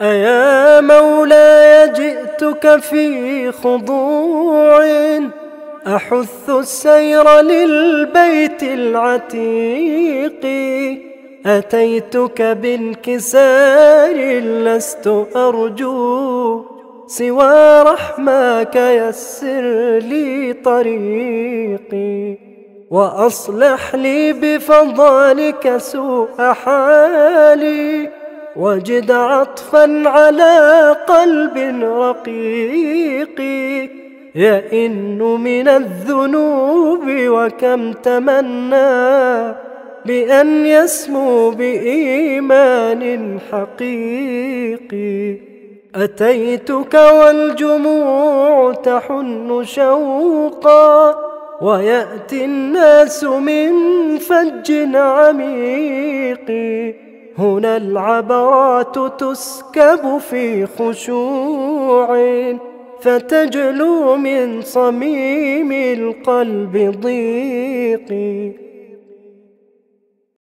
أيا مولاي جئتك في خضوع أحث السير للبيت العتيق، أتيتك بانكسار لست أرجو سوى رحماك يسر لي طريقي، وأصلح لي بفضلك سوء حالي، وجد عطفا على قلب رقيق يئن من الذنوب، وكم تمنى بأن يسمو بإيمان حقيقي. أتيتك والجموع تحن شوقا، ويأتي الناس من فج عميق، هنا العبرات تسكب في خشوع، فتجلو من صميم القلب ضيق.